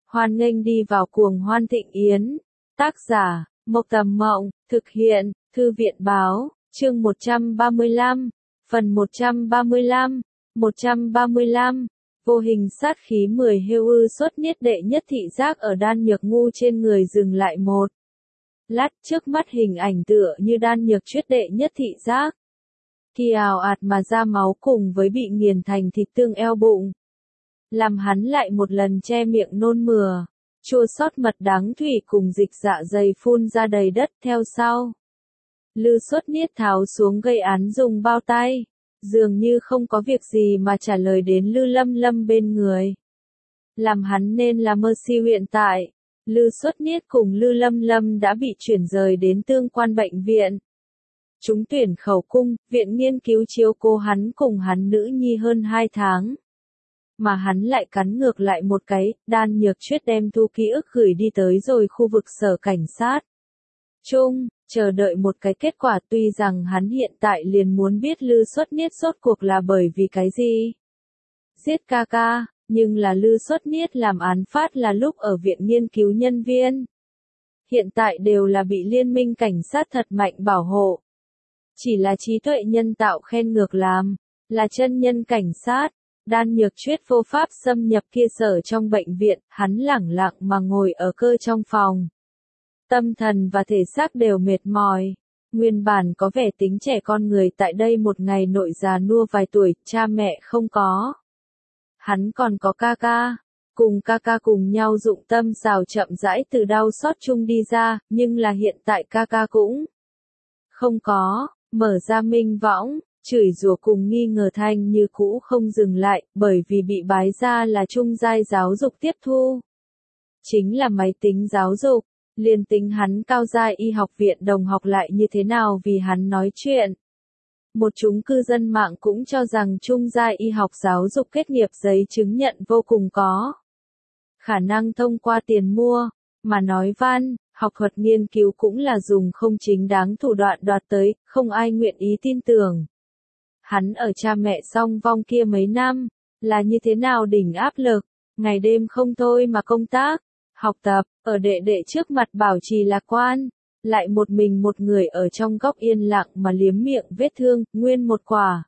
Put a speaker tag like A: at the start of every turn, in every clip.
A: Hoan nghênh đi vào cuồng hoan thịnh yến. Tác giả, Mộc Tầm Mộng, thực hiện, Thư viện Báo, chương 135, phần 135, 135, vô hình sát khí 10 hêu ư xuất niết đệ nhất thị giác ở Đan Nhược Ngu trên người dừng lại một lát, trước mắt hình ảnh tựa như Đan Nhược Chuyết đệ nhất thị giác. Khi ào ạt mà ra máu cùng với bị nghiền thành thịt tương eo bụng, làm hắn lại một lần che miệng nôn mửa, chua xót mật đắng thủy cùng dịch dạ dày phun ra đầy đất theo sau. Lư Xuất Niết tháo xuống gây án dùng bao tay, dường như không có việc gì mà trả lời đến Lư Lâm Lâm bên người. Làm hắn nên là Mercy hiện tại, Lư Xuất Niết cùng Lư Lâm Lâm đã bị chuyển rời đến tương quan bệnh viện. Chúng tuyển khẩu cung, viện nghiên cứu chiếu cố hắn cùng hắn nữ nhi hơn 2 tháng. Mà hắn lại cắn ngược lại một cái, Đan Nhược Chuyết đem thu ký ức gửi đi tới rồi khu vực sở cảnh sát. Chờ đợi một cái kết quả, tuy rằng hắn hiện tại liền muốn biết Lư Xuất Niết rốt cuộc là bởi vì cái gì giết ca ca, nhưng là Lư Xuất Niết làm án phát là lúc ở viện nghiên cứu nhân viên. Hiện tại đều là bị liên minh cảnh sát thật mạnh bảo hộ. Chỉ là trí tuệ nhân tạo khen ngược làm, là chân nhân cảnh sát. Đan Nhược Chuyết vô pháp xâm nhập kia sở trong bệnh viện, hắn lẳng lặng mà ngồi ở cơ trong phòng. Tâm thần và thể xác đều mệt mỏi. Nguyên bản có vẻ tính trẻ con người tại đây một ngày nội già nua vài tuổi, cha mẹ không có. Hắn còn có ca ca, cùng ca ca cùng nhau dụng tâm xào chậm rãi từ đau xót chung đi ra, nhưng là hiện tại ca ca cũng không có, mở ra minh võng. Chửi rủa cùng nghi ngờ thanh như cũ không dừng lại, bởi vì bị bái ra là trung giai giáo dục tiếp thu. Chính là máy tính giáo dục, liền tính hắn cao giai y học viện đồng học lại như thế nào vì hắn nói chuyện. Một chúng cư dân mạng cũng cho rằng trung giai y học giáo dục kết nghiệp giấy chứng nhận vô cùng có khả năng thông qua tiền mua, mà nói văn, học thuật nghiên cứu cũng là dùng không chính đáng thủ đoạn đoạt tới, không ai nguyện ý tin tưởng. Hắn ở cha mẹ song vong kia mấy năm, là như thế nào đỉnh áp lực, ngày đêm không thôi mà công tác, học tập, ở đệ đệ trước mặt bảo trì lạc quan, lại một mình một người ở trong góc yên lặng mà liếm miệng vết thương, nguyên một quả.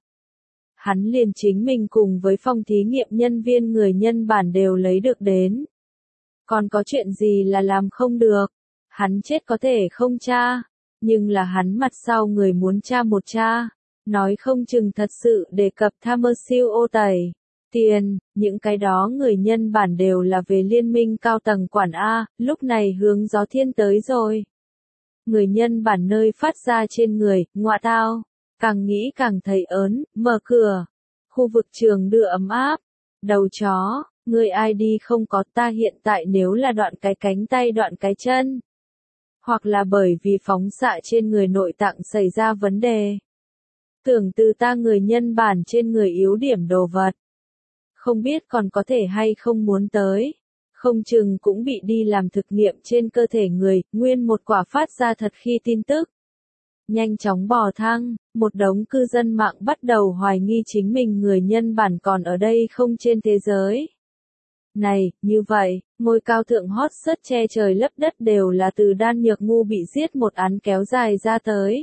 A: Hắn liền chính mình cùng với phòng thí nghiệm nhân viên người nhân bản đều lấy được đến. Còn có chuyện gì là làm không được, hắn chết có thể không tra, nhưng là hắn mặt sau người muốn tra một tra. Nói không chừng thật sự đề cập tham mơ siêu ô tẩy, tiền, những cái đó người nhân bản đều là về liên minh cao tầng quản A, lúc này hướng gió thiên tới rồi. Người nhân bản nơi phát ra trên người, ngọa tao, càng nghĩ càng thấy ớn, mở cửa. Khu vực trường đưa ấm áp, đầu chó, người ai đi không có ta hiện tại nếu là đoạn cái cánh tay đoạn cái chân. Hoặc là bởi vì phóng xạ trên người nội tạng xảy ra vấn đề. Tưởng từ ta người nhân bản trên người yếu điểm đồ vật. Không biết còn có thể hay không muốn tới. Không chừng cũng bị đi làm thực nghiệm trên cơ thể người, nguyên một quả phát ra thật khi tin tức. Nhanh chóng bò thang, một đống cư dân mạng bắt đầu hoài nghi chính mình người nhân bản còn ở đây không trên thế giới. Này, như vậy, ngôi cao thượng hot search che trời lấp đất đều là từ Đan Nhược Ngu bị giết một án kéo dài ra tới.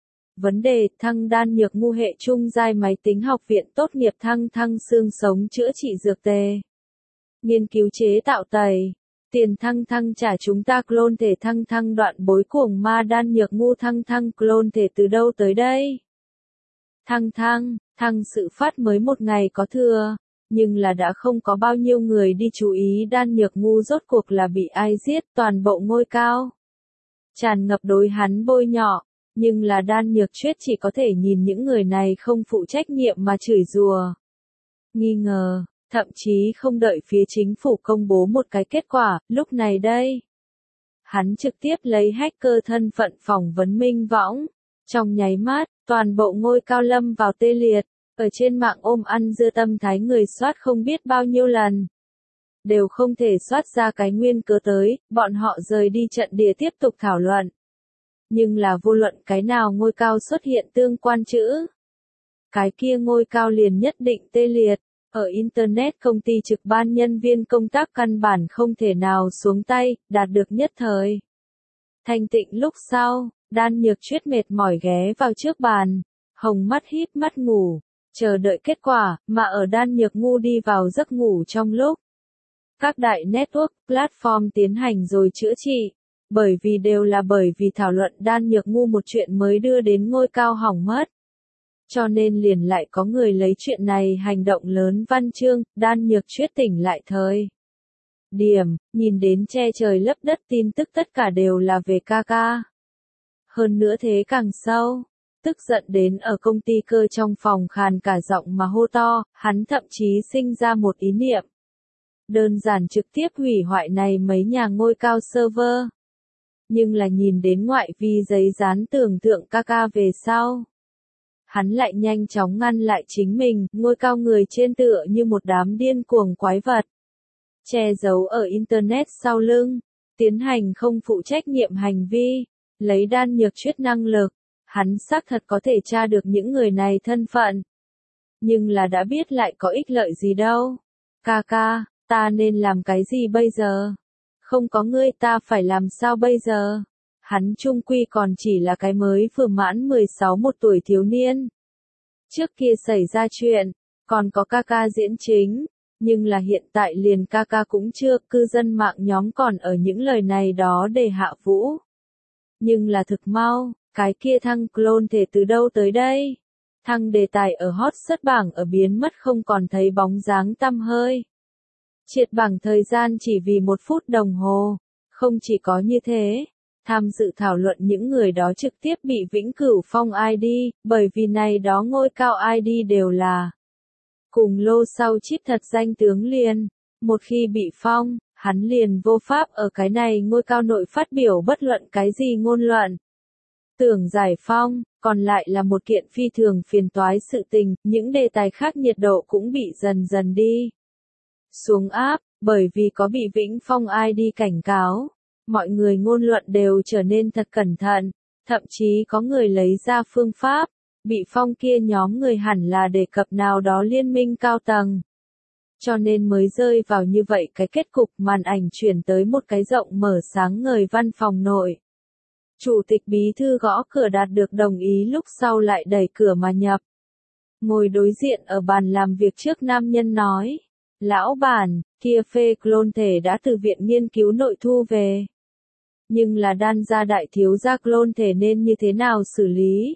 A: Vấn đề, thăng Đan Nhược Ngu hệ trung giai máy tính học viện tốt nghiệp thăng xương sống chữa trị dược tề. Nghiên cứu chế tạo tẩy. Tiền thăng trả chúng ta clone thể thăng đoạn bối cuồng ma Đan Nhược Ngu thăng clone thể từ đâu tới đây? Thăng sự phát mới một ngày có thừa, nhưng là đã không có bao nhiêu người đi chú ý Đan Nhược Ngu rốt cuộc là bị ai giết, toàn bộ ngôi cao. Tràn ngập đối hắn bôi nhọ. Nhưng là Đan Nhược Chuyết chỉ có thể nhìn những người này không phụ trách nhiệm mà chửi rủa, nghi ngờ, thậm chí không đợi phía chính phủ công bố một cái kết quả, lúc này đây. Hắn trực tiếp lấy hacker thân phận phỏng vấn minh võng, trong nháy mắt, toàn bộ ngôi cao lâm vào tê liệt, ở trên mạng ôm ăn dưa tâm thái người soát không biết bao nhiêu lần. Đều không thể soát ra cái nguyên cớ tới, bọn họ rời đi trận địa tiếp tục thảo luận. Nhưng là vô luận cái nào ngôi cao xuất hiện tương quan chữ. Cái kia ngôi cao liền nhất định tê liệt, Ở Internet công ty trực ban nhân viên công tác căn bản không thể nào xuống tay, đạt được nhất thời thành tịnh lúc sau, Đan Nhược Chuyết mệt mỏi ghé vào trước bàn, hồng mắt híp mắt ngủ, chờ đợi kết quả, mà ở Đan Nhược ngu đi vào giấc ngủ trong lúc các đại network, platform tiến hành rồi chữa trị, bởi vì thảo luận Đan Nhược ngu một chuyện mới đưa đến ngôi cao hỏng mất. Cho nên liền lại có người lấy chuyện này hành động lớn văn chương, Đan Nhược Chuyết tỉnh lại thời điểm, nhìn đến che trời lấp đất tin tức tất cả đều là về ca ca. Hơn nữa thế càng sâu, tức giận đến ở công ty cơ trong phòng khàn cả giọng mà hô to, hắn thậm chí sinh ra một ý niệm. Đơn giản trực tiếp hủy hoại này mấy nhà ngôi cao server. Nhưng là nhìn đến ngoại vi giấy dán tưởng tượng ca ca về sau. Hắn lại nhanh chóng ngăn lại chính mình, ngôi cao người trên tựa như một đám điên cuồng quái vật. Che giấu ở Internet sau lưng, tiến hành không phụ trách nhiệm hành vi, lấy Đan Nhược Chuyết năng lực, hắn xác thật có thể tra được những người này thân phận. Nhưng là đã biết lại có ích lợi gì đâu. Ca ca, ta nên làm cái gì bây giờ? Không có ngươi ta phải làm sao bây giờ? Hắn chung quy còn chỉ là cái mới vừa mãn 16 một tuổi thiếu niên. Trước kia xảy ra chuyện, còn có ca ca diễn chính, nhưng là hiện tại liền ca ca cũng chưa, cư dân mạng nhóm còn ở những lời này đó để hạ vũ. Nhưng là thực mau, cái kia thăng clone thể từ đâu tới đây? Thăng đề tài ở hot search bảng ở biến mất không còn thấy bóng dáng tăm hơi. Triệt bảng thời gian chỉ vì 1 phút đồng hồ, không chỉ có như thế. Tham dự thảo luận những người đó trực tiếp bị vĩnh cửu phong ID, bởi vì này đó ngôi cao ID đều là cùng lô sau chip thật danh tướng liền. Một khi bị phong, hắn liền vô pháp ở cái này ngôi cao nội phát biểu bất luận cái gì ngôn luận. Tưởng giải phong, còn lại là một kiện phi thường phiền toái sự tình, những đề tài khác nhiệt độ cũng bị dần dần đi xuống áp, bởi vì có bị vĩnh phong ID cảnh cáo. Mọi người ngôn luận đều trở nên thật cẩn thận, thậm chí có người lấy ra phương pháp, bị phong kia nhóm người hẳn là đề cập nào đó liên minh cao tầng. Cho nên mới rơi vào như vậy cái kết cục màn ảnh chuyển tới một cái rộng mở sáng ngời văn phòng nội. Chủ tịch bí thư gõ cửa đạt được đồng ý lúc sau lại đẩy cửa mà nhập. Ngồi đối diện ở bàn làm việc trước nam nhân nói, lão bản, kia phê clone thể đã từ viện nghiên cứu nội thu về. Nhưng là Đan gia đại thiếu gia clone thể nên như thế nào xử lý?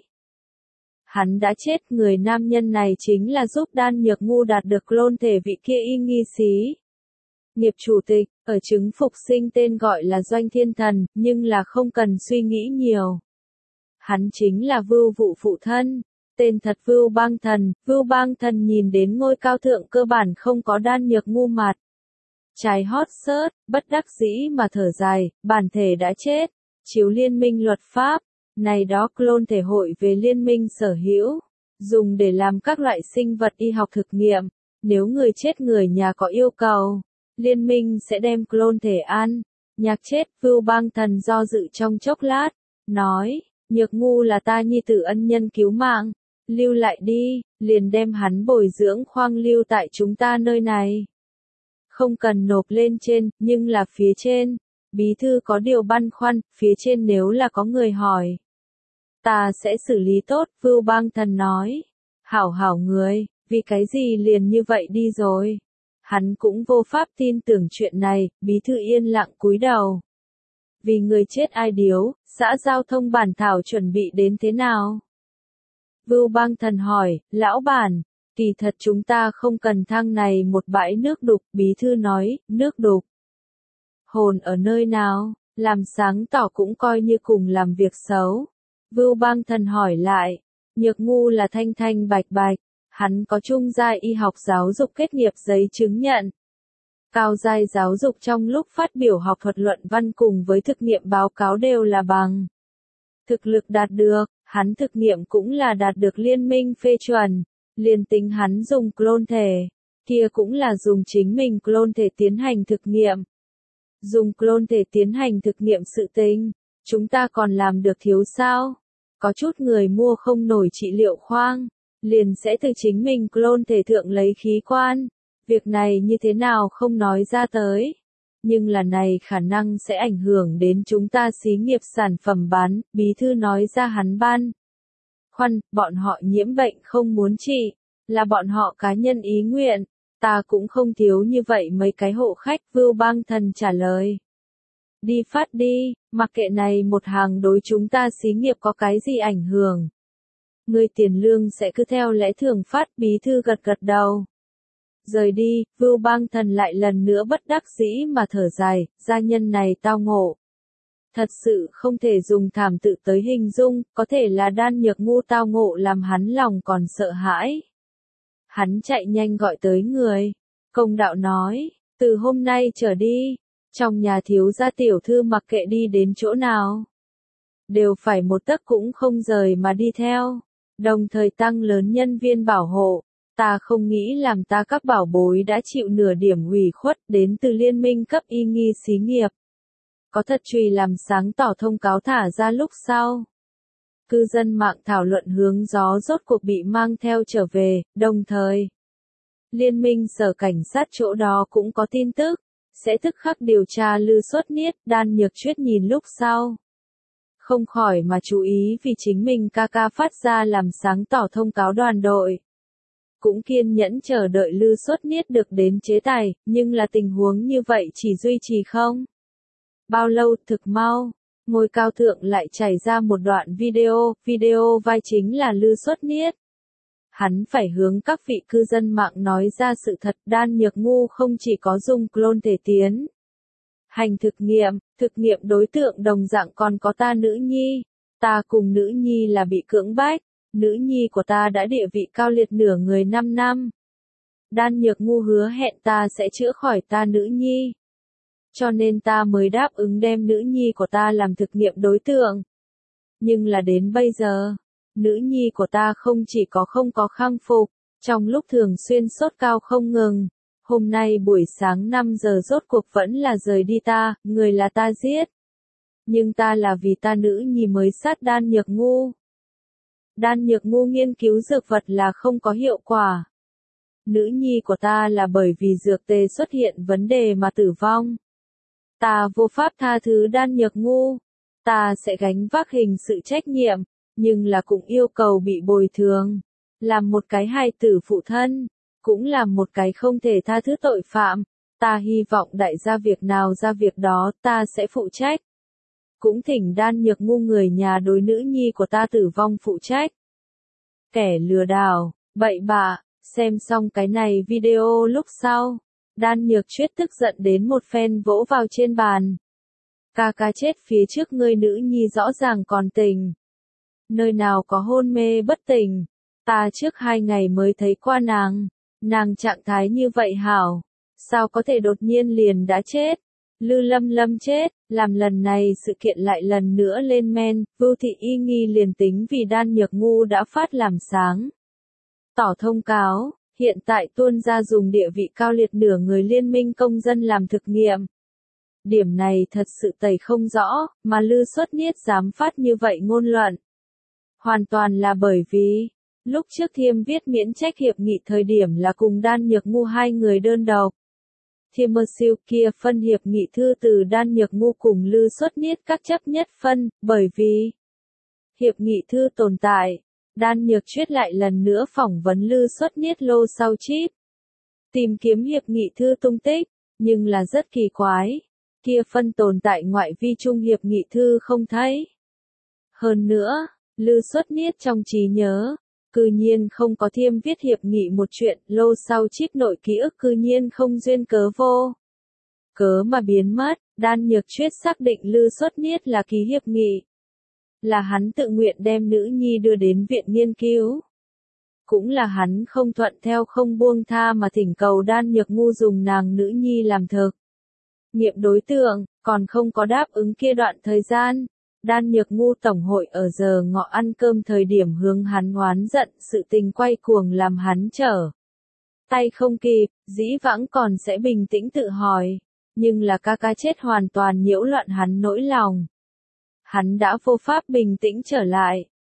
A: Hắn đã chết, người nam nhân này chính là giúp Đan Nhược ngu đạt được clone thể vị kia y nghi xí. Nghiệp chủ tịch, ở chứng phục sinh tên gọi là Doanh Thiên Thần, nhưng là không cần suy nghĩ nhiều. Hắn chính là Vưu Vụ phụ thân, tên thật Vưu Bang Thần nhìn đến ngôi cao thượng cơ bản không có Đan Nhược ngu mặt. Trái hot search, bất đắc dĩ mà thở dài, bản thể đã chết, chiếu liên minh luật pháp, này đó clone thể hội về liên minh sở hữu, dùng để làm các loại sinh vật y học thực nghiệm, nếu người chết người nhà có yêu cầu, liên minh sẽ đem clone thể ăn. Nhạc chết, Vưu Bang Thần do dự trong chốc lát, nói, Nhược ngu là ta nhi tử ân nhân cứu mạng, lưu lại đi, liền đem hắn bồi dưỡng khoang lưu tại chúng ta nơi này. Không cần nộp lên trên, nhưng là phía trên. Bí thư có điều băn khoăn, phía trên nếu là có người hỏi. Ta sẽ xử lý tốt, Vưu Bang Thần nói. Hảo người, vì cái gì liền như vậy đi rồi. Hắn cũng vô pháp tin tưởng chuyện này, bí thư yên lặng cúi đầu. Vì người chết ai điếu, xã giao thông bản thảo chuẩn bị đến thế nào? Vưu Bang Thần hỏi, lão bản. Kỳ thật chúng ta không cần thang này một bãi nước đục, bí thư nói, nước đục. Hồn ở nơi nào, làm sáng tỏ cũng coi như cùng làm việc xấu. Vưu Bang Thần hỏi lại, Nhược ngu là thanh thanh bạch bạch, hắn có trung giai y học giáo dục kết nghiệp giấy chứng nhận. Cao giai giáo dục trong lúc phát biểu học thuật luận văn cùng với thực nghiệm báo cáo đều là bằng. Thực lực đạt được, hắn thực nghiệm cũng là đạt được liên minh phê chuẩn. Liên tính hắn dùng clone thể, kia cũng là dùng chính mình clone thể tiến hành thực nghiệm. Dùng clone thể tiến hành thực nghiệm sự tình, chúng ta còn làm được thiếu sao? Có chút người mua không nổi trị liệu khoang, liền sẽ từ chính mình clone thể thượng lấy khí quan. Việc này như thế nào không nói ra tới. Nhưng là này khả năng sẽ ảnh hưởng đến chúng ta xí nghiệp sản phẩm bán, bí thư nói ra hắn ban. Khoan, bọn họ nhiễm bệnh không muốn trị, là bọn họ cá nhân ý nguyện, ta cũng không thiếu như vậy mấy cái hộ khách, Vưu Bang Thần trả lời. Đi phát đi, mặc kệ này một hàng đối chúng ta xí nghiệp có cái gì ảnh hưởng. Người tiền lương sẽ cứ theo lẽ thường phát, bí thư gật gật đầu. Rời đi, Vưu Bang Thần lại lần nữa bất đắc dĩ mà thở dài, gia nhân này tao ngộ. Thật sự không thể dùng thảm tự tới hình dung, có thể là Đan Nhược Ngu tao ngộ làm hắn lòng còn sợ hãi. Hắn chạy nhanh gọi tới người. Công đạo nói, từ hôm nay trở đi, trong nhà thiếu gia tiểu thư mặc kệ đi đến chỗ nào, đều phải một tấc cũng không rời mà đi theo, đồng thời tăng lớn nhân viên bảo hộ. Ta không nghĩ làm ta các bảo bối đã chịu nửa điểm ủy khuất đến từ liên minh cấp y nghi xí nghiệp. Có thật chùy làm sáng tỏ thông cáo thả ra lúc sau. Cư dân mạng thảo luận hướng gió rốt cuộc bị mang theo trở về, đồng thời. Liên minh sở cảnh sát chỗ đó cũng có tin tức, sẽ tức khắc điều tra Lư Xuất Niết, Đan Nhược Chuyết nhìn lúc sau. Không khỏi mà chú ý vì chính mình ca ca phát ra làm sáng tỏ thông cáo đoàn đội. Cũng kiên nhẫn chờ đợi Lư Xuất Niết được đến chế tài, nhưng là tình huống như vậy chỉ duy trì không bao lâu, thực mau, ngôi cao thượng lại chảy ra một đoạn video vai chính là Lư Xuất Niết. Hắn phải hướng các vị cư dân mạng nói ra sự thật, Đan Nhược Ngu không chỉ có dùng clone thể tiến hành thực nghiệm đối tượng đồng dạng còn có ta nữ nhi. Ta cùng nữ nhi là bị cưỡng bách, nữ nhi của ta đã địa vị cao liệt nửa người 5 năm. Đan Nhược Ngu hứa hẹn ta sẽ chữa khỏi ta nữ nhi. Cho nên ta mới đáp ứng đem nữ nhi của ta làm thực nghiệm đối tượng. Nhưng là đến bây giờ, nữ nhi của ta không chỉ có không có khang phục, trong lúc thường xuyên sốt cao không ngừng. Hôm nay buổi sáng 5 giờ rốt cuộc vẫn là rời đi ta, người là ta giết. Nhưng ta là vì ta nữ nhi mới sát Đan Nhược Ngu. Đan Nhược Ngu nghiên cứu dược vật là không có hiệu quả. Nữ nhi của ta là bởi vì dược tề xuất hiện vấn đề mà tử vong. Ta vô pháp tha thứ Đan Nhược Ngu. Ta sẽ gánh vác hình sự trách nhiệm, nhưng là cũng yêu cầu bị bồi thường. Làm một cái hài tử phụ thân, cũng là một cái không thể tha thứ tội phạm. Ta hy vọng đại gia việc nào ra việc đó ta sẽ phụ trách. Cũng thỉnh Đan Nhược Ngu người nhà đối nữ nhi của ta tử vong phụ trách. Kẻ lừa đảo, bậy bạ, xem xong cái này video lúc sau. Đan Nhược Chuyết tức giận đến một phen vỗ vào trên bàn. Ca ca chết phía trước ngươi nữ nhi rõ ràng còn tỉnh. Nơi nào có hôn mê bất tỉnh. Ta trước 2 ngày mới thấy qua nàng trạng thái như vậy hảo. Sao có thể đột nhiên liền đã chết. Lư Lâm Lâm chết, làm lần này sự kiện lại lần nữa lên men, Vưu Thị Y nghi liền tính vì Đan Nhược Ngu đã phát làm sáng. Tỏ thông cáo, hiện tại tuôn ra dùng địa vị cao liệt nửa người liên minh công dân làm thực nghiệm. Điểm này thật sự tẩy không rõ, mà Lư Xuất Niết dám phát như vậy ngôn luận. Hoàn toàn là bởi vì, lúc trước Thiêm viết miễn trách hiệp nghị thời điểm là cùng Đan Nhược Ngu 2 người đơn độc. Thiêm mơ siêu kia phân hiệp nghị thư từ Đan Nhược Ngu cùng Lư Xuất Niết các chấp nhất phân, bởi vì hiệp nghị thư tồn tại. Đan Nhược Chuyết lại lần nữa phỏng vấn Lư Xuất Niết lô sau chip. Tìm kiếm hiệp nghị thư tung tích, nhưng là rất kỳ quái. Kia phân tồn tại ngoại vi trung hiệp nghị thư không thấy. Hơn nữa, Lư Xuất Niết trong trí nhớ, cư nhiên không có Thiêm viết hiệp nghị một chuyện, lô sau chip nội ký ức cư nhiên không duyên cớ vô cớ mà biến mất. Đan Nhược Chuyết xác định Lư Xuất Niết là ký hiệp nghị. Là hắn tự nguyện đem nữ nhi đưa đến viện nghiên cứu. Cũng là hắn không thuận theo không buông tha mà thỉnh cầu Đan Nhược Ngu dùng nàng nữ nhi làm thực nghiệm đối tượng, còn không có đáp ứng kia đoạn thời gian. Đan Nhược Ngu tổng hội ở giờ ngọ ăn cơm thời điểm hướng hắn oán giận, sự tình quay cuồng làm hắn trở tay không kịp, dĩ vãng còn sẽ bình tĩnh tự hỏi, nhưng là ca ca chết hoàn toàn nhiễu loạn hắn nỗi lòng. Hắn đã vô pháp bình tĩnh trở lại,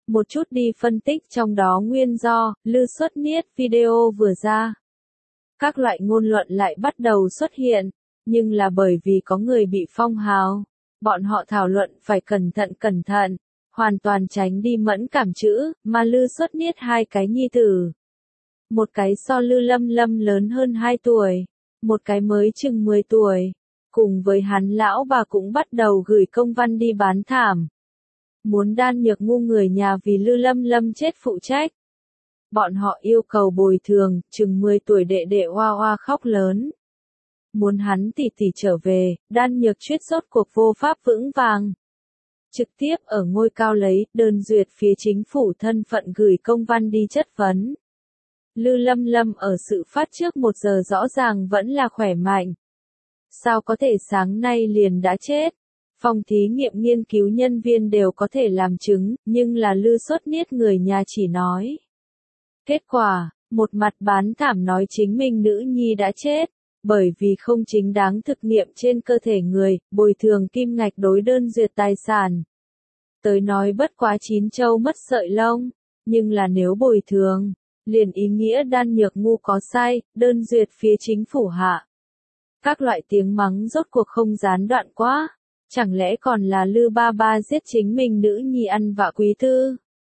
A: một chút đi phân tích trong đó nguyên do. Lư Xuất Niết video vừa ra, các loại ngôn luận lại bắt đầu xuất hiện, nhưng là bởi vì có người bị phong hào, bọn họ thảo luận phải cẩn thận, hoàn toàn tránh đi mẫn cảm chữ, mà Lư Xuất Niết hai cái nhi tử. Một cái so Lư Lâm Lâm lớn hơn 2 tuổi, một cái mới chừng 10 tuổi, cùng với hắn lão bà cũng bắt đầu gửi công văn đi bán thảm. Muốn Đan Nhược Ngu người nhà vì Lư Lâm Lâm chết phụ trách. Bọn họ yêu cầu bồi thường, chừng 10 tuổi đệ đệ oa oa khóc lớn. Muốn hắn tỷ tỷ trở về, Đan Nhược Chuyết rốt cuộc vô pháp vững vàng. Trực tiếp ở ngôi cao lấy đơn duyệt phía chính phủ thân phận gửi công văn đi chất vấn. Lư Lâm Lâm ở sự phát trước 1 giờ rõ ràng vẫn là khỏe mạnh. Sao có thể sáng nay liền đã chết? Phòng thí nghiệm nghiên cứu nhân viên đều có thể làm chứng, nhưng là Lư Xuất Niết người nhà chỉ nói. Kết quả, một mặt bán thảm nói chính mình nữ nhi đã chết, bởi vì không chính đáng thực nghiệm trên cơ thể người, bồi thường kim ngạch đối đơn duyệt tài sản. Tới nói bất quá 9 trâu mất sợi lông, nhưng là nếu bồi thường, liền ý nghĩa Đan Nhược Ngu có sai, đơn duyệt phía chính phủ hạ. Các loại tiếng mắng rốt cuộc không gián đoạn quá, chẳng lẽ còn là Lư ba ba giết chính mình nữ nhi ăn vạ quý tư?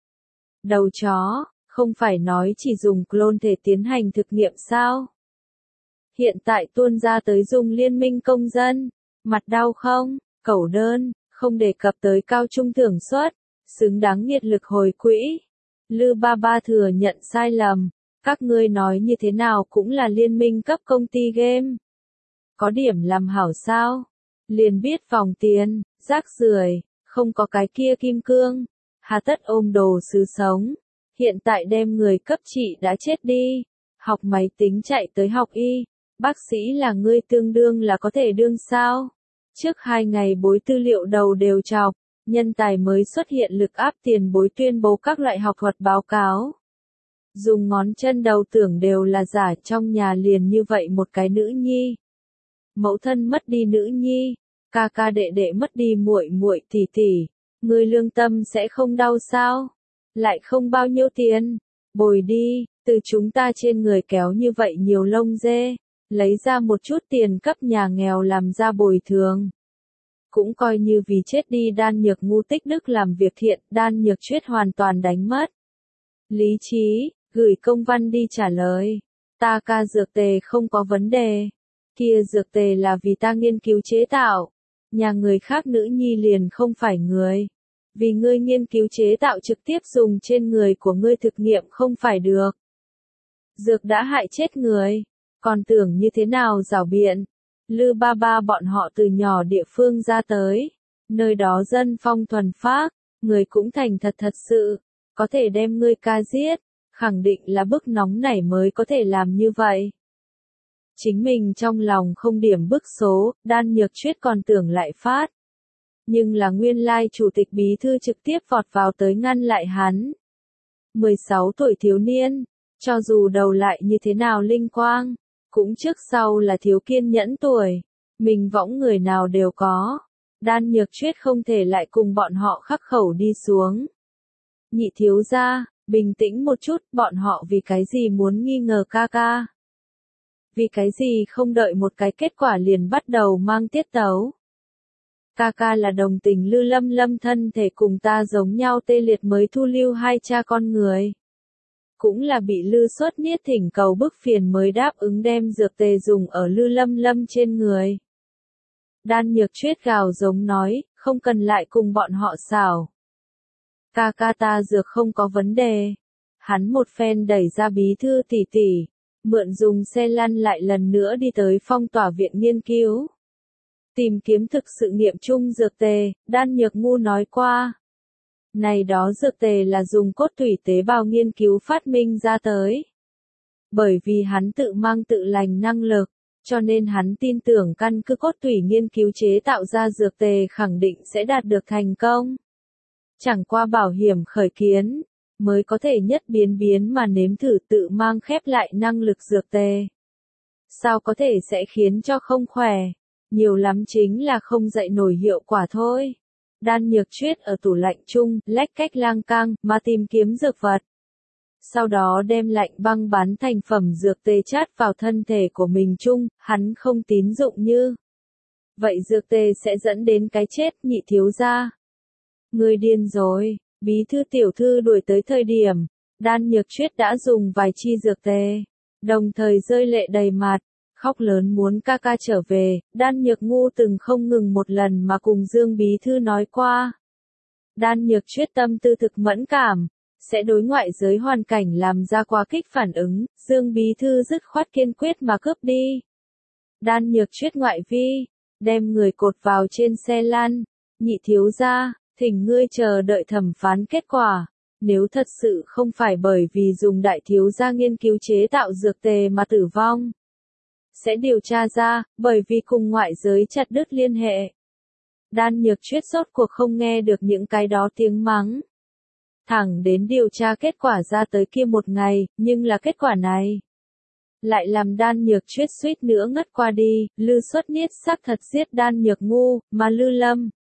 A: Đầu chó, không phải nói chỉ dùng clone thể tiến hành thực nghiệm sao? Hiện tại tuôn ra tới dùng liên minh công dân, mặt đau không, cẩu đơn, không đề cập tới cao trung thưởng suất, xứng đáng nhiệt lực hồi quỹ. Lư ba ba thừa nhận sai lầm, các ngươi nói như thế nào cũng là liên minh cấp công ty game. Có điểm làm hảo sao? Liền biết vòng tiền, rác rưởi, không có cái kia kim cương, hà tất ôm đồ sứ sống. Hiện tại đem người cấp trị đã chết đi, học máy tính chạy tới học y, bác sĩ là ngươi tương đương là có thể đương sao? Trước 2 ngày bối tư liệu đầu đều chọc, nhân tài mới xuất hiện lực áp tiền bối tuyên bố các loại học thuật báo cáo. Dùng ngón chân đầu tưởng đều là giả, trong nhà liền như vậy một cái nữ nhi. Mẫu thân mất đi nữ nhi, ca ca đệ đệ mất đi muội muội tỷ tỷ, người lương tâm sẽ không đau sao? Lại không bao nhiêu tiền, bồi đi, từ chúng ta trên người kéo như vậy nhiều lông dê, lấy ra một chút tiền cấp nhà nghèo làm ra bồi thường. Cũng coi như vì chết đi Đan Nhược Ngu tích đức làm việc thiện, Đan Nhược Chuyết hoàn toàn đánh mất lý trí, gửi công văn đi trả lời. Ta ca dược tề không có vấn đề. Kia dược tề là vì ta nghiên cứu chế tạo. Nhà người khác nữ nhi liền không phải người. Vì ngươi nghiên cứu chế tạo trực tiếp dùng trên người của ngươi thực nghiệm không phải được. Dược đã hại chết người. Còn tưởng như thế nào giảo biện. Lư ba ba bọn họ từ nhỏ địa phương ra tới. Nơi đó dân phong thuần phác, người cũng thành thật sự. Có thể đem ngươi ca giết. Khẳng định là bức nóng nảy mới có thể làm như vậy. Chính mình trong lòng không điểm bức số, Đan Nhược Chuyết còn tưởng lại phát. Nhưng là nguyên lai chủ tịch bí thư trực tiếp vọt vào tới ngăn lại hắn. 16 tuổi thiếu niên, cho dù đầu lại như thế nào linh quang, cũng trước sau là thiếu kiên nhẫn tuổi, mình võng người nào đều có. Đan Nhược Chuyết không thể lại cùng bọn họ khắc khẩu đi xuống. Nhị thiếu gia, bình tĩnh một chút, bọn họ vì cái gì muốn nghi ngờ ca ca? Vì cái gì không đợi một cái kết quả liền bắt đầu mang tiết tấu? Ca ca là đồng tình Lư Lâm Lâm thân thể cùng ta giống nhau tê liệt mới thu lưu 2 cha con người. Cũng là bị Lư Xuất Niết thỉnh cầu bức phiền mới đáp ứng đem dược tề dùng ở Lư Lâm Lâm trên người. Đan Nhược Chuyết gào giống nói, không cần lại cùng bọn họ xảo. Ca ca ta dược không có vấn đề. Hắn một phen đẩy ra bí thư tỷ tỷ, mượn dùng xe lăn lại lần nữa đi tới phong tỏa viện nghiên cứu. Tìm kiếm thực sự nghiệm chung dược tề, Đan Nhược Ngu nói qua. Này đó dược tề là dùng cốt tủy tế bào nghiên cứu phát minh ra tới. Bởi vì hắn tự mang tự lành năng lực, cho nên hắn tin tưởng căn cứ cốt tủy nghiên cứu chế tạo ra dược tề khẳng định sẽ đạt được thành công. Chẳng qua bảo hiểm khởi kiến, mới có thể nhất biến mà nếm thử tự mang khép lại năng lực dược tề. Sao có thể sẽ khiến cho không khỏe, nhiều lắm chính là không dậy nổi hiệu quả thôi. Đan Nhược Chuyết ở tủ lạnh chung, lách cách lang cang, mà tìm kiếm dược vật. Sau đó đem lạnh băng bán thành phẩm dược tê chát vào thân thể của mình chung, hắn không tín dụng như. Vậy dược tê sẽ dẫn đến cái chết, Nhị thiếu gia. Ngươi điên rồi, bí thư tiểu thư đuổi tới thời điểm, Đan Nhược Chuyết đã dùng vài chi dược tê, đồng thời rơi lệ đầy mặt, khóc lớn muốn ca ca trở về. Đan Nhược Ngu từng không ngừng một lần mà cùng Dương bí thư nói qua. Đan Nhược Chuyết tâm tư thực mẫn cảm, sẽ đối ngoại giới hoàn cảnh làm ra quá kích phản ứng, Dương bí thư dứt khoát kiên quyết mà cướp đi. Đan Nhược Chuyết ngoại vi, đem người cột vào trên xe lăn, Nhị thiếu gia, thỉnh ngươi chờ đợi thẩm phán kết quả. Nếu thật sự không phải bởi vì dùng đại thiếu gia nghiên cứu chế tạo dược tề mà tử vong, sẽ điều tra ra, bởi vì cùng ngoại giới chặt đứt liên hệ. Đan Nhược Chuyết rốt cuộc không nghe được những cái đó tiếng mắng. Thẳng đến điều tra kết quả ra tới kia một ngày, nhưng là kết quả này lại làm Đan Nhược Chuyết suýt nữa ngất qua đi. Lư Xuất Niết xác thật giết Đan Nhược Ngu, mà Lư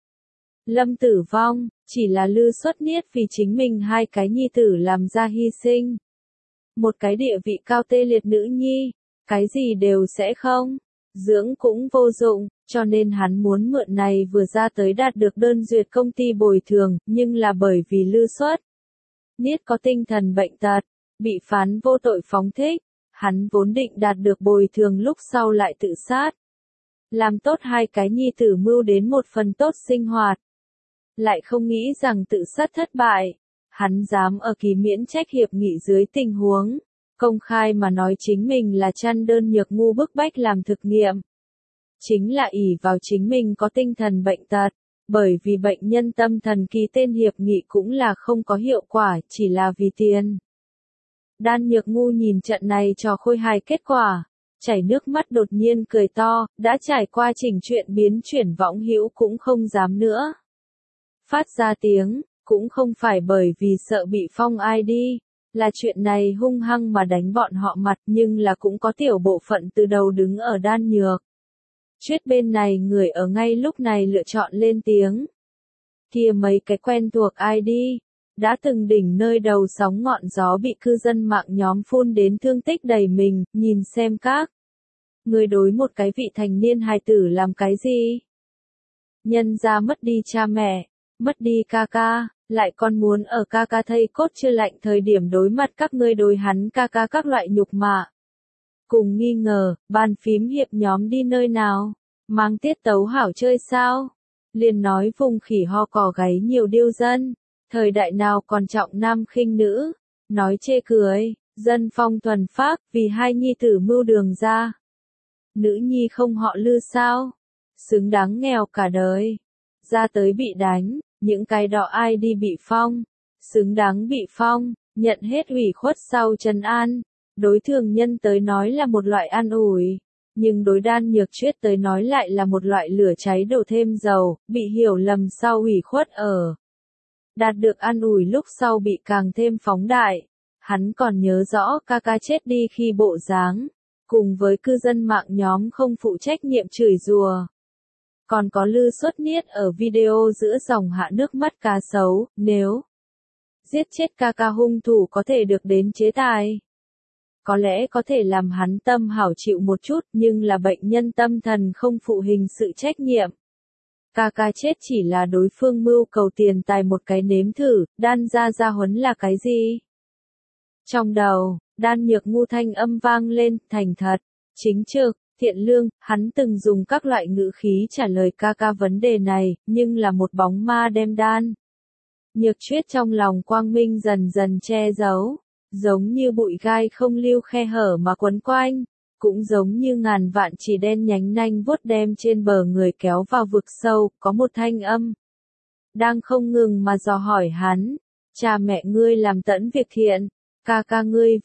A: Lâm tử vong, chỉ là Lư Xuất Niết vì chính mình hai cái nhi tử làm ra hy sinh. Một cái địa vị cao tê liệt nữ nhi, cái gì đều sẽ không, dưỡng cũng vô dụng, cho nên hắn muốn mượn này vừa ra tới đạt được đơn duyệt công ty bồi thường, nhưng là bởi vì Lư Xuất Niết có tinh thần bệnh tật, bị phán vô tội phóng thích, hắn vốn định đạt được bồi thường lúc sau lại tự sát. Làm tốt hai cái nhi tử mưu đến một phần tốt sinh hoạt. Lại không nghĩ rằng tự sát thất bại, hắn dám ở kỳ miễn trách hiệp nghị dưới tình huống, công khai mà nói chính mình là chăn đơn Nhược Ngu bức bách làm thực nghiệm. Chính là ỷ vào chính mình có tinh thần bệnh tật, bởi vì bệnh nhân tâm thần ký tên hiệp nghị cũng là không có hiệu quả, chỉ là vì tiền. Đan Nhược Ngu nhìn trận này trò khôi hài kết quả, chảy nước mắt đột nhiên cười to, đã trải qua trình chuyện biến chuyển võng hữu cũng không dám nữa phát ra tiếng, cũng không phải bởi vì sợ bị phong ai đi, là chuyện này hung hăng mà đánh bọn họ mặt, nhưng là cũng có tiểu bộ phận từ đầu đứng ở Đan Nhược Chuyết bên này người ở ngay lúc này lựa chọn lên tiếng. Kia mấy cái quen thuộc ai đi, đã từng đỉnh nơi đầu sóng ngọn gió bị cư dân mạng nhóm phun đến thương tích đầy mình, nhìn xem các người đối một cái vị thành niên hài tử làm cái gì? Nhân ra mất đi cha mẹ, mất đi ca ca, lại còn muốn ở ca ca thây cốt chưa lạnh thời điểm đối mặt các ngươi đối hắn ca ca các loại nhục mạ. Cùng nghi ngờ, bàn phím hiệp nhóm đi nơi nào? Mang tiết tấu hảo chơi sao? Liền nói vùng khỉ ho cò gáy nhiều điêu dân. Thời đại nào còn trọng nam khinh nữ? Nói chê cười, dân phong thuần phác, vì hai nhi tử mưu đường ra. Nữ nhi không họ Lư sao? Xứng đáng nghèo cả đời. Ra tới bị đánh, những cái đó ai đi bị phong? Xứng đáng bị phong, nhận hết ủy khuất sau trấn an. Đối thường nhân tới nói là một loại an ủi, nhưng đối Đan Nhược Chuyết tới nói lại là một loại lửa cháy đổ thêm dầu, bị hiểu lầm sau ủy khuất ở. Đạt được an ủi lúc sau bị càng thêm phóng đại. Hắn còn nhớ rõ ca ca chết đi khi bộ dáng, cùng với cư dân mạng nhóm không phụ trách nhiệm chửi rủa. Còn có Lư Xuất Niết ở video giữa dòng hạ nước mắt cá sấu, nếu giết chết ca ca hung thủ có thể được đến chế tài. Có lẽ có thể làm hắn tâm hảo chịu một chút, nhưng là bệnh nhân tâm thần không phụ hình sự trách nhiệm. Ca ca chết chỉ là đối phương mưu cầu tiền tài một cái nếm thử, Đan gia huấn là cái gì? Trong đầu, Đan Nhược Ngu thanh âm vang lên, thành thật, chính trực, thiện lương, hắn từng dùng các loại ngữ khí trả lời ca ca vấn đề này, nhưng là một bóng ma đem Đan Nhược Chuyết trong lòng quang minh dần dần che giấu. Giống như bụi gai không lưu khe hở mà quấn quanh, cũng giống như ngàn vạn chỉ đen nhánh nanh vuốt đem trên bờ người kéo vào vực sâu, có một thanh âm đang không ngừng mà dò hỏi hắn, cha mẹ ngươi làm tẫn việc thiện, ca ca ngươi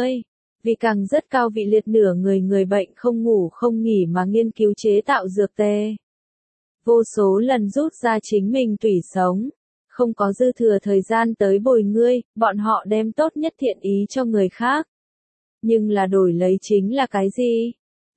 A: vì càng rất cao vị liệt nửa người bệnh không ngủ không nghỉ mà nghiên cứu chế tạo dược tê. Vô số lần rút ra chính mình tủy sống. Không có dư thừa thời gian tới bồi ngươi, bọn họ đem tốt nhất thiện ý cho người khác. Nhưng là đổi lấy chính là cái gì?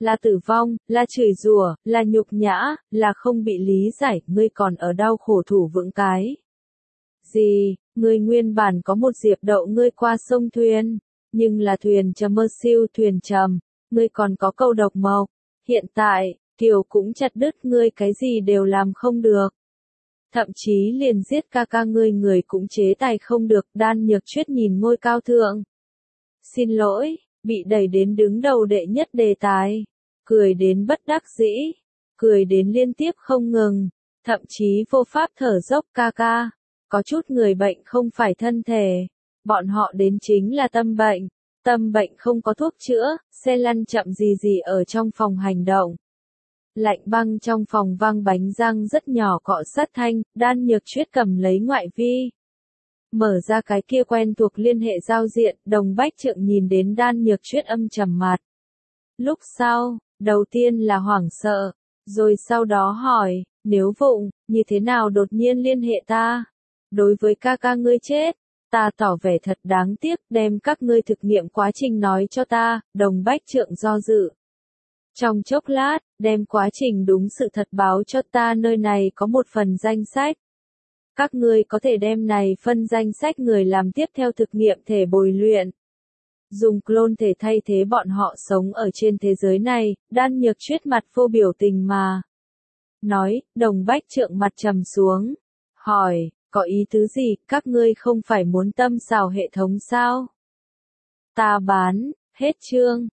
A: là tử vong, là chửi rủa, là nhục nhã, là không bị lý giải, ngươi còn ở đau khổ thủ vững cái gì? Ngươi nguyên bản có một diệp đậu ngươi qua sông thuyền, nhưng là thuyền chầm mơ siêu thuyền chầm, ngươi còn có câu độc mộc, hiện tại, kiều cũng chặt đứt ngươi cái gì đều làm không được. Thậm chí liền giết ca ca ngươi người cũng chế tài không được, Đan Nhược Chuyết nhìn ngôi cao thượng. Xin lỗi, bị đẩy đến đứng đầu đệ nhất đề tài, cười đến bất đắc dĩ, cười đến liên tiếp không ngừng, thậm chí vô pháp thở dốc ca ca. Có chút người bệnh không phải thân thể, bọn họ đến chính là tâm bệnh không có thuốc chữa, xe lăn chậm gì gì ở trong phòng hành động. Lạnh băng trong phòng vang bánh răng rất nhỏ cọ sát thanh, Đan Nhược Chuyết cầm lấy ngoại vi. Mở ra cái kia quen thuộc liên hệ giao diện, Đồng Bách Trượng nhìn đến Đan Nhược Chuyết âm trầm mặt. Lúc sau, đầu tiên là hoảng sợ, rồi sau đó hỏi, nếu vụng, như thế nào đột nhiên liên hệ ta? Đối với ca ca ngươi chết, ta tỏ vẻ thật đáng tiếc, đem các ngươi thực nghiệm quá trình nói cho ta, Đồng Bách Trượng do dự. Trong chốc lát, đem quá trình đúng sự thật báo cho ta, nơi này có một phần danh sách. Các ngươi có thể đem này phân danh sách người làm tiếp theo thực nghiệm thể bồi luyện. Dùng clone thể thay thế bọn họ sống ở trên thế giới này, Đan Nhược Chuyết mặt vô biểu tình mà. Nói, Đồng Bách Trượng mặt trầm xuống. Hỏi, có ý tứ gì, các ngươi không phải muốn tâm xào hệ thống sao? Ta bán, hết chương.